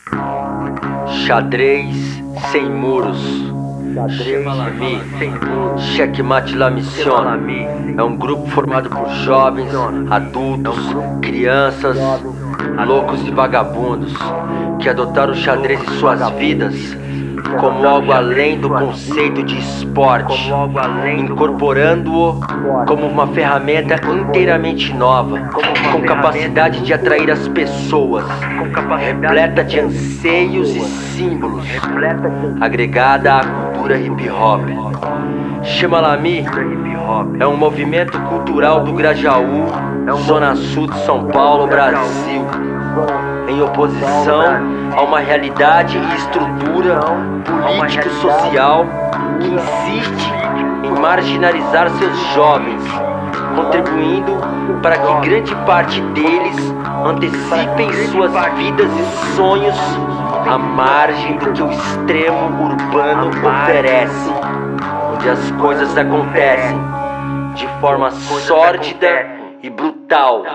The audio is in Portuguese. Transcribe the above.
Xadrez sem muros. Checkmate La Mission é um grupo formado por jovens, adultos, crianças, loucos e vagabundos que adotaram o xadrez em suas vidas como algo além do conceito de esporte, incorporando-o como uma ferramenta inteiramente nova, com capacidade de atrair as pessoas, repleta de anseios e símbolos, agregada à cultura hip hop. Chama Lami é um movimento cultural do Grajaú, Zona Sul de São Paulo, Brasil, em oposição a uma realidade e estrutura político-social que insiste em marginalizar seus jovens, contribuindo para que grande parte deles antecipem suas vidas e sonhos à margem do que o extremo urbano oferece, onde as coisas acontecem de forma sórdida e brutal.